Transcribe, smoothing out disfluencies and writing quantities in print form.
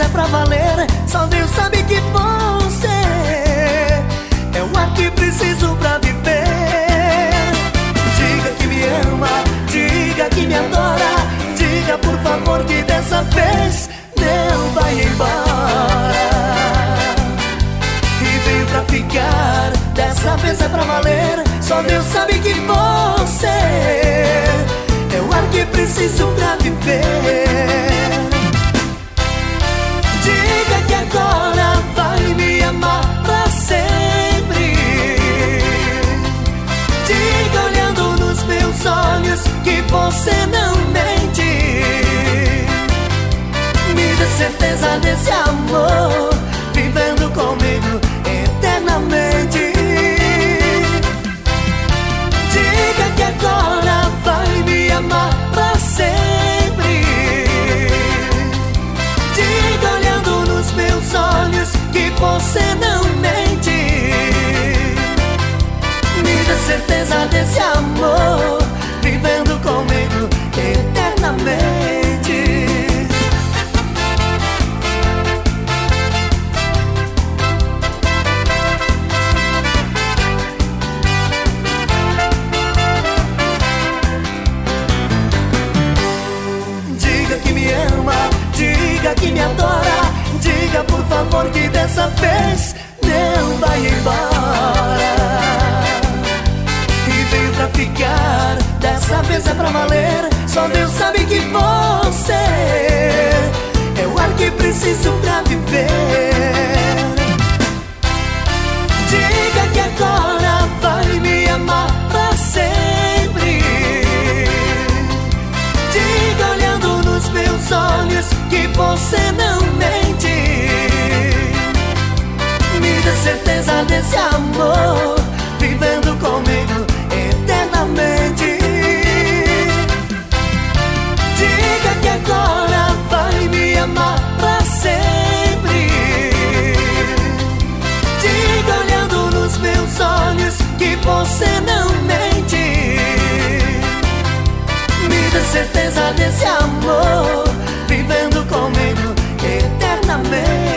vez é pra valer. Só Deus sabe que você é o ar que preciso pra viver. Diga que me ama, diga que me adora. Diga por favor que dessa vez não vai embora. E veio pra ficar, dessa vez é pra valer. Só Deus sabe que você é o ar que preciso pra viver. Diga que agora vai me amar pra sempre. Diga olhando nos meus olhos que você não mente. Me dê certeza desse amor, vivendo comigo eternamente. Diga que agora vai me amar pra sempre. Diga olhando nos meus olhos que você não mente. Me dê certeza desse amor, vivendo comigo eternamente. Diga que me ama, diga que me adora. Diga por favor que dessa vez não vai embora. E veio pra ficar, dessa vez é pra valer. Só Deus sabe que você é o ar que preciso pra viver. Diga que agora vai me amar pra sempre. Diga olhando nos meus olhos que você não mente. Me dê certeza desse amor, vivendo comigo eternamente. Diga que agora vai me amar pra sempre. Diga olhando nos meus olhos que você não mente. Me dê certeza desse amor, vivendo comigo eternamente.